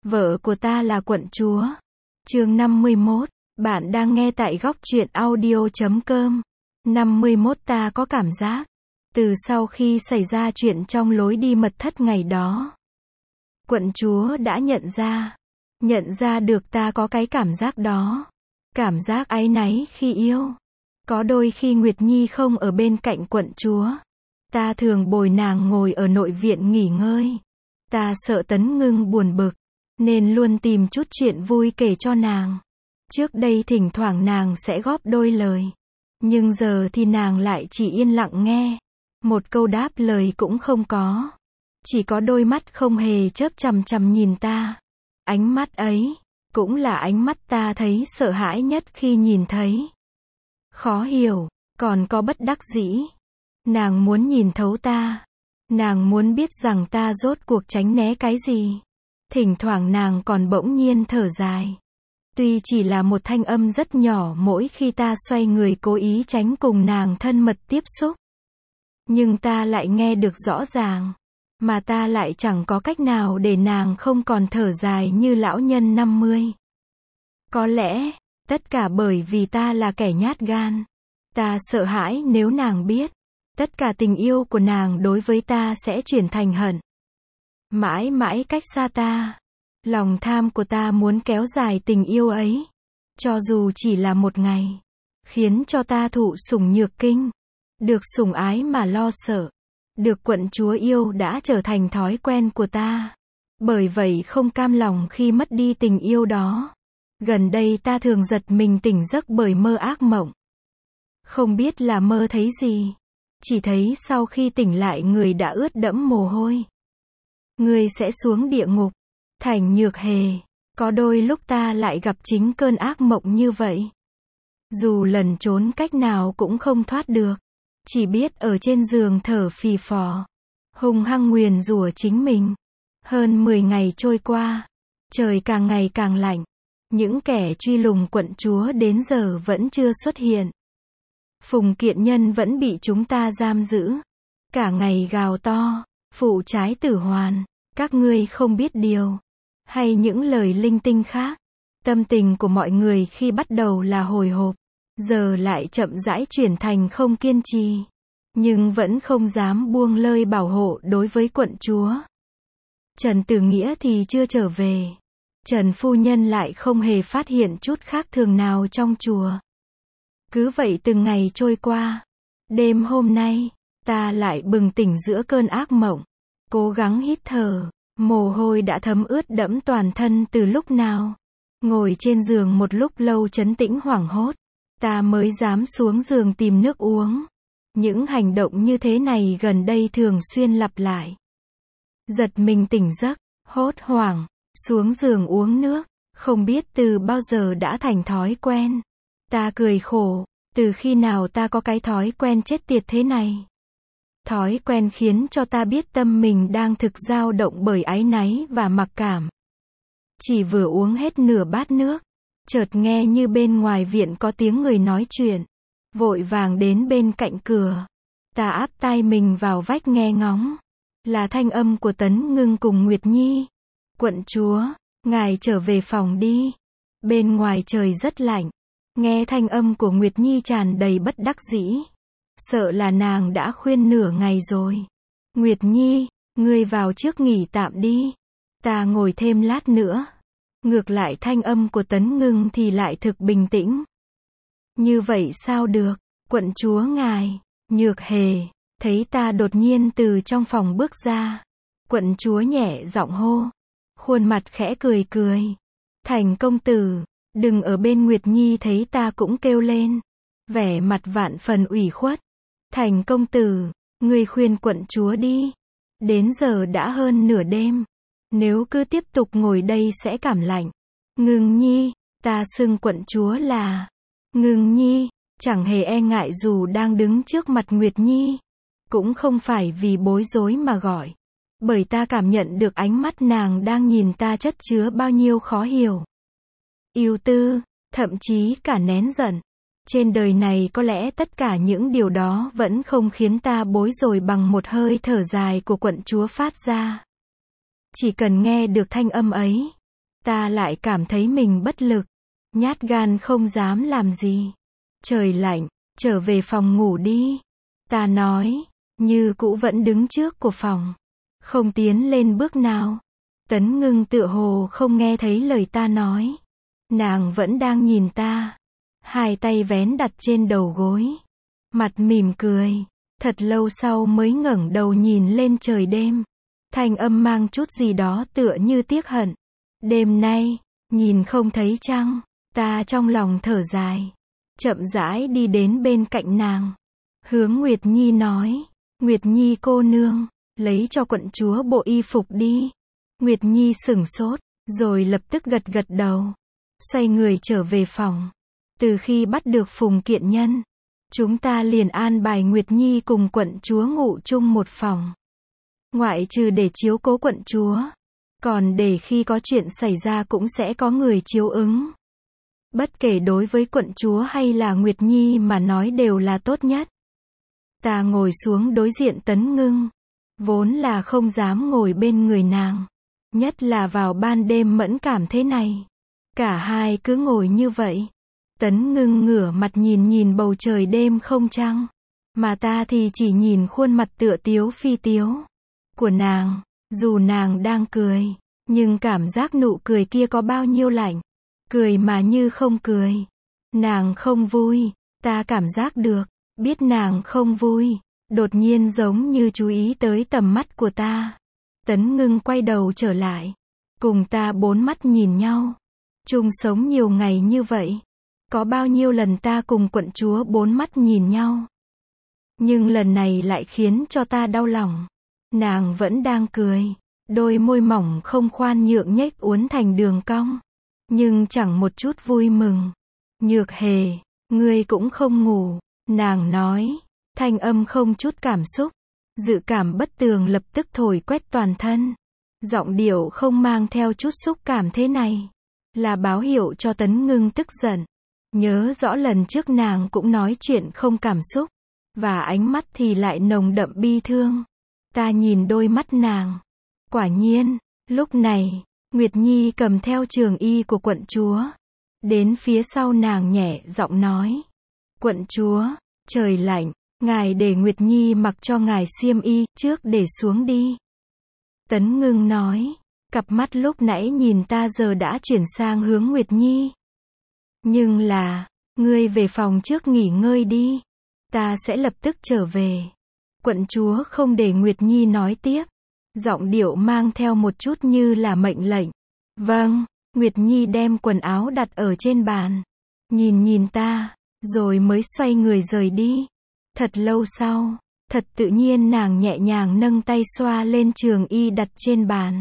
Vợ của ta là quận chúa. Chương 51. Bạn đang nghe tại góc truyện audio.com. 51 ta có cảm giác. Từ sau khi xảy ra chuyện trong lối đi mật thất ngày đó, quận chúa đã nhận ra được ta có cái cảm giác đó. Cảm giác áy náy khi yêu. Có đôi khi Nguyệt Nhi không ở bên cạnh quận chúa, ta thường bồi nàng ngồi ở nội viện nghỉ ngơi. Ta sợ Tấn Ngưng buồn bực, nên luôn tìm chút chuyện vui kể cho nàng. Trước đây thỉnh thoảng nàng sẽ góp đôi lời, nhưng giờ thì nàng lại chỉ yên lặng nghe. Một câu đáp lời cũng không có. Chỉ có đôi mắt không hề chớp chằm chằm nhìn ta. Ánh mắt ấy, cũng là ánh mắt ta thấy sợ hãi nhất khi nhìn thấy. Khó hiểu, còn có bất đắc dĩ. Nàng muốn nhìn thấu ta. Nàng muốn biết rằng ta rốt cuộc tránh né cái gì. Thỉnh thoảng nàng còn bỗng nhiên thở dài. Tuy chỉ là một thanh âm rất nhỏ mỗi khi ta xoay người cố ý tránh cùng nàng thân mật tiếp xúc. Nhưng ta lại nghe được rõ ràng. Mà ta lại chẳng có cách nào để nàng không còn thở dài như lão nhân 50. Có lẽ, tất cả bởi vì ta là kẻ nhát gan. Ta sợ hãi nếu nàng biết, tất cả tình yêu của nàng đối với ta sẽ chuyển thành hận. Mãi mãi cách xa ta. Lòng tham của ta muốn kéo dài tình yêu ấy, cho dù chỉ là một ngày, khiến cho ta thụ sủng nhược kinh. Được sủng ái mà lo sợ. Được quận chúa yêu đã trở thành thói quen của ta. Bởi vậy không cam lòng khi mất đi tình yêu đó. Gần đây ta thường giật mình tỉnh giấc bởi mơ ác mộng. Không biết là mơ thấy gì. Chỉ thấy sau khi tỉnh lại người đã ướt đẫm mồ hôi. Người sẽ xuống địa ngục. Thành Nhược Hề. Có đôi lúc ta lại gặp chính cơn ác mộng như vậy. Dù lần trốn cách nào cũng không thoát được. Chỉ biết ở trên giường thở phì phò. Hung hăng nguyền rủa chính mình. Hơn 10 ngày trôi qua. Trời càng ngày càng lạnh. Những kẻ truy lùng quận chúa đến giờ vẫn chưa xuất hiện. Phùng Kiện Nhân vẫn bị chúng ta giam giữ. Cả ngày gào to. Phụ trái tử hoàn. Các ngươi không biết điều. Hay những lời linh tinh khác. Tâm tình của mọi người khi bắt đầu là hồi hộp. Giờ lại chậm rãi chuyển thành không kiên trì. Nhưng vẫn không dám buông lơi bảo hộ đối với quận chúa. Trần Tử Nghĩa thì chưa trở về. Trần phu nhân lại không hề phát hiện chút khác thường nào trong chùa. Cứ vậy từng ngày trôi qua. Đêm hôm nay, ta lại bừng tỉnh giữa cơn ác mộng. Cố gắng hít thở. Mồ hôi đã thấm ướt đẫm toàn thân từ lúc nào. Ngồi trên giường một lúc lâu trấn tĩnh hoảng hốt. Ta mới dám xuống giường tìm nước uống. Những hành động như thế này gần đây thường xuyên lặp lại. Giật mình tỉnh giấc, hốt hoảng, xuống giường uống nước. Không biết từ bao giờ đã thành thói quen. Ta cười khổ, từ khi nào ta có cái thói quen chết tiệt thế này. Thói quen khiến cho ta biết tâm mình đang thực dao động bởi áy náy và mặc cảm. Chỉ vừa uống hết nửa bát nước. Chợt nghe như bên ngoài viện có tiếng người nói chuyện. Vội vàng đến bên cạnh cửa. Ta áp tai mình vào vách nghe ngóng. Là thanh âm của Tấn Ngưng cùng Nguyệt Nhi. Quận chúa, ngài trở về phòng đi. Bên ngoài trời rất lạnh. Nghe thanh âm của Nguyệt Nhi tràn đầy bất đắc dĩ. Sợ là nàng đã khuyên nửa ngày rồi. Nguyệt Nhi, ngươi vào trước nghỉ tạm đi. Ta ngồi thêm lát nữa. Ngược lại thanh âm của Tấn Ngưng thì lại thực bình tĩnh. Như vậy sao được, quận chúa ngài. Nhược Hề, thấy ta đột nhiên từ trong phòng bước ra. Quận chúa nhẹ giọng hô. Khuôn mặt khẽ cười cười. Thành công tử, đừng ở bên Nguyệt Nhi thấy ta cũng kêu lên. Vẻ mặt vạn phần ủy khuất. Thành công tử, ngươi khuyên quận chúa đi. Đến giờ đã hơn nửa đêm. Nếu cứ tiếp tục ngồi đây sẽ cảm lạnh. Ngưng Nhi, ta xưng quận chúa là Ngưng Nhi, chẳng hề e ngại dù đang đứng trước mặt Nguyệt Nhi. Cũng không phải vì bối rối mà gọi. Bởi ta cảm nhận được ánh mắt nàng đang nhìn ta chất chứa bao nhiêu khó hiểu. Ưu tư, thậm chí cả nén giận. Trên đời này có lẽ tất cả những điều đó vẫn không khiến ta bối rối bằng một hơi thở dài của quận chúa phát ra. Chỉ cần nghe được thanh âm ấy, ta lại cảm thấy mình bất lực, nhát gan không dám làm gì. Trời lạnh, trở về phòng ngủ đi. Ta nói, như cũ vẫn đứng trước của phòng, không tiến lên bước nào. Tấn Ngưng tựa hồ không nghe thấy lời ta nói. Nàng vẫn đang nhìn ta, hai tay vén đặt trên đầu gối, mặt mỉm cười. Thật lâu sau mới ngẩng đầu nhìn lên trời đêm. Thanh âm mang chút gì đó tựa như tiếc hận. Đêm nay, nhìn không thấy trăng, ta trong lòng thở dài. Chậm rãi đi đến bên cạnh nàng. Hướng Nguyệt Nhi nói, Nguyệt Nhi cô nương, lấy cho quận chúa bộ y phục đi. Nguyệt Nhi sửng sốt, rồi lập tức gật gật đầu. Xoay người trở về phòng. Từ khi bắt được Phùng Kiện Nhân, chúng ta liền an bài Nguyệt Nhi cùng quận chúa ngủ chung một phòng. Ngoại trừ để chiếu cố quận chúa, còn để khi có chuyện xảy ra cũng sẽ có người chiếu ứng. Bất kể đối với quận chúa hay là Nguyệt Nhi mà nói đều là tốt nhất. Ta ngồi xuống đối diện Tấn Ngưng, vốn là không dám ngồi bên người nàng, nhất là vào ban đêm mẫn cảm thế này. Cả hai cứ ngồi như vậy. Tấn Ngưng ngửa mặt nhìn bầu trời đêm không trăng, mà ta thì chỉ nhìn khuôn mặt tựa tiếu phi tiếu của nàng. Dù nàng đang cười, nhưng cảm giác nụ cười kia có bao nhiêu lạnh. Cười mà như không cười. Nàng không vui, ta cảm giác được, biết nàng không vui. Đột nhiên giống như chú ý tới tầm mắt của ta. Tấn Ngưng quay đầu trở lại, cùng ta bốn mắt nhìn nhau. Chung sống nhiều ngày như vậy, có bao nhiêu lần ta cùng quận chúa bốn mắt nhìn nhau. Nhưng lần này lại khiến cho ta đau lòng. Nàng vẫn đang cười, đôi môi mỏng không khoan nhượng nhếch uốn thành đường cong, nhưng chẳng một chút vui mừng. Nhược Hề, ngươi cũng không ngủ, nàng nói, thanh âm không chút cảm xúc. Dự cảm bất tường lập tức thổi quét toàn thân. Giọng điệu không mang theo chút xúc cảm thế này, là báo hiệu cho Tấn Ngưng tức giận. Nhớ rõ lần trước nàng cũng nói chuyện không cảm xúc, và ánh mắt thì lại nồng đậm bi thương. Ta nhìn đôi mắt nàng. Quả nhiên, lúc này, Nguyệt Nhi cầm theo trường y của quận chúa. Đến phía sau nàng nhẹ giọng nói. Quận chúa, trời lạnh, ngài để Nguyệt Nhi mặc cho ngài xiêm y trước để xuống đi. Tấn Ngưng nói. Cặp mắt lúc nãy nhìn ta giờ đã chuyển sang hướng Nguyệt Nhi. Nhưng là, ngươi về phòng trước nghỉ ngơi đi. Ta sẽ lập tức trở về. Quận chúa không để Nguyệt Nhi nói tiếp. Giọng điệu mang theo một chút như là mệnh lệnh. Vâng, Nguyệt Nhi đem quần áo đặt ở trên bàn. Nhìn ta, rồi mới xoay người rời đi. Thật lâu sau, thật tự nhiên nàng nhẹ nhàng nâng tay xoa lên trường y đặt trên bàn.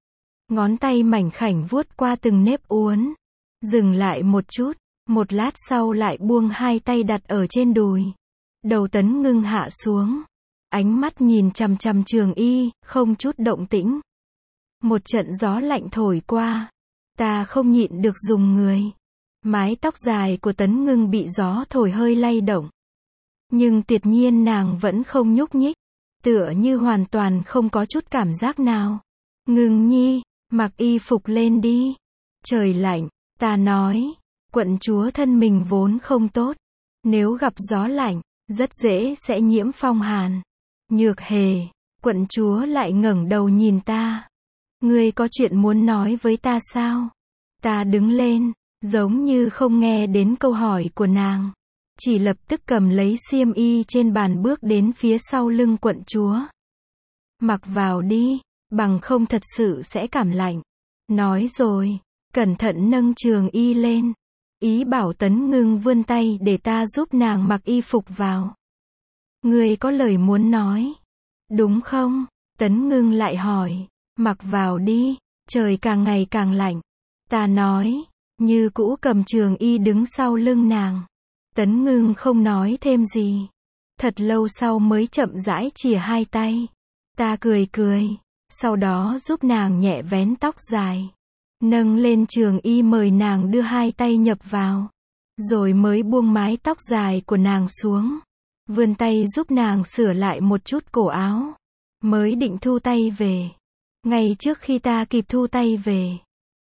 Ngón tay mảnh khảnh vuốt qua từng nếp uốn. Dừng lại một chút, một lát sau lại buông hai tay đặt ở trên đùi. Đầu Tấn Ngưng hạ xuống. Ánh mắt nhìn chằm chằm trường y, không chút động tĩnh. Một trận gió lạnh thổi qua. Ta không nhịn được rùng người. Mái tóc dài của Tấn Ngưng bị gió thổi hơi lay động. Nhưng tuyệt nhiên nàng vẫn không nhúc nhích. Tựa như hoàn toàn không có chút cảm giác nào. Ngưng Nhi, mặc y phục lên đi. Trời lạnh, ta nói. Quận chúa thân mình vốn không tốt. Nếu gặp gió lạnh, rất dễ sẽ nhiễm phong hàn. Nhược Hề, quận chúa lại ngẩng đầu nhìn ta. Ngươi có chuyện muốn nói với ta sao? Ta đứng lên, giống như không nghe đến câu hỏi của nàng. Chỉ lập tức cầm lấy xiêm y trên bàn bước đến phía sau lưng quận chúa. Mặc vào đi, bằng không thật sự sẽ cảm lạnh. Nói rồi, cẩn thận nâng trường y lên. Ý bảo Tấn Ngưng vươn tay để ta giúp nàng mặc y phục vào. Ngươi có lời muốn nói, đúng không? Tấn Ngưng lại hỏi. Mặc vào đi, trời càng ngày càng lạnh. Ta nói, như cũ cầm trường y đứng sau lưng nàng. Tấn Ngưng không nói thêm gì. Thật lâu sau mới chậm rãi chìa hai tay. Ta cười, sau đó giúp nàng nhẹ vén tóc dài. Nâng lên trường y mời nàng đưa hai tay nhập vào. Rồi mới buông mái tóc dài của nàng xuống. Vươn tay giúp nàng sửa lại một chút cổ áo. Mới định thu tay về. Ngay trước khi ta kịp thu tay về,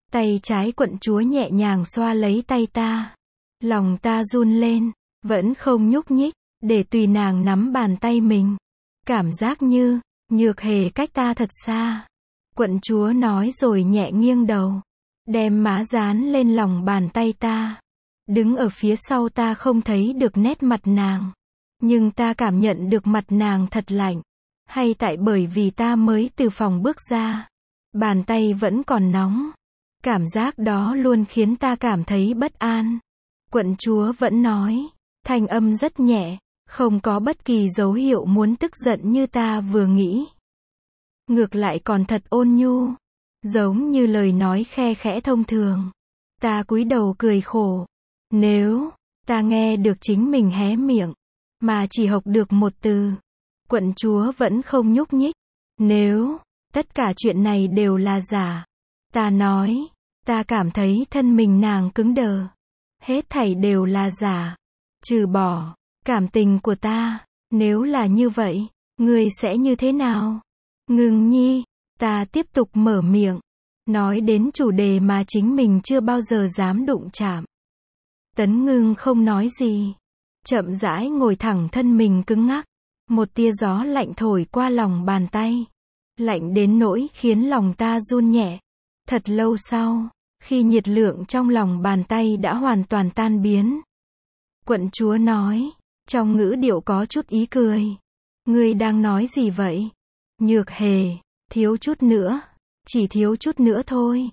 Tay trái quận chúa nhẹ nhàng xoa lấy tay ta. Lòng ta run lên, vẫn không nhúc nhích, để tùy nàng nắm bàn tay mình. Cảm giác như, Nhược Hề cách ta thật xa. Quận chúa nói rồi nhẹ nghiêng đầu, đem má dán lên lòng bàn tay ta. Đứng ở phía sau ta không thấy được nét mặt nàng, nhưng ta cảm nhận được mặt nàng thật lạnh. Hay tại bởi vì ta mới từ phòng bước ra, bàn tay vẫn còn nóng. Cảm giác đó luôn khiến ta cảm thấy bất an. Quận chúa vẫn nói, thanh âm rất nhẹ, không có bất kỳ dấu hiệu muốn tức giận như ta vừa nghĩ. Ngược lại còn thật ôn nhu, giống như lời nói khe khẽ thông thường. Ta cúi đầu cười khổ. Nếu ta nghe được chính mình hé miệng, mà chỉ học được một từ, quận chúa vẫn không nhúc nhích. Nếu tất cả chuyện này đều là giả, ta nói, ta cảm thấy thân mình nàng cứng đờ. Hết thảy đều là giả, trừ bỏ cảm tình của ta. Nếu là như vậy, ngươi sẽ như thế nào? Ngưng nhi, ta tiếp tục mở miệng, nói đến chủ đề mà chính mình chưa bao giờ dám đụng chạm. Tấn Ngưng không nói gì, chậm rãi ngồi thẳng thân mình cứng ngắc. Một tia gió lạnh thổi qua lòng bàn tay, lạnh đến nỗi khiến lòng ta run nhẹ. Thật lâu sau, khi nhiệt lượng trong lòng bàn tay đã hoàn toàn tan biến, quận chúa nói, trong ngữ điệu có chút ý cười. Ngươi đang nói gì vậy? Nhược Hề, thiếu chút nữa, chỉ thiếu chút nữa thôi.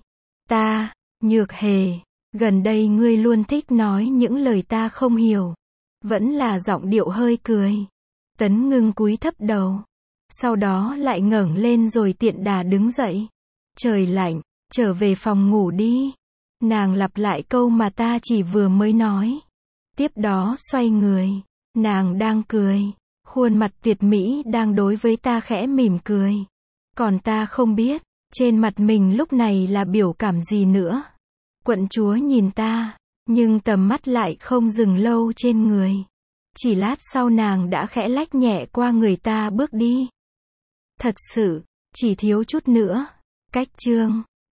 Nhược Hề, gần đây ngươi luôn thích nói những lời ta không hiểu. Vẫn là giọng điệu hơi cười. Tấn Ngưng cúi thấp đầu, sau đó lại ngẩng lên rồi tiện đà đứng dậy. Trời lạnh, trở về phòng ngủ đi. Nàng lặp lại câu mà ta chỉ vừa mới nói. Tiếp đó xoay người, nàng đang cười, khuôn mặt tuyệt mỹ đang đối với ta khẽ mỉm cười. Còn ta không biết, trên mặt mình lúc này là biểu cảm gì nữa. Quận chúa nhìn ta, nhưng tầm mắt lại không dừng lâu trên người. Chỉ lát sau nàng đã khẽ lách nhẹ qua người ta bước đi. Thật sự, chỉ thiếu chút nữa. Cách chương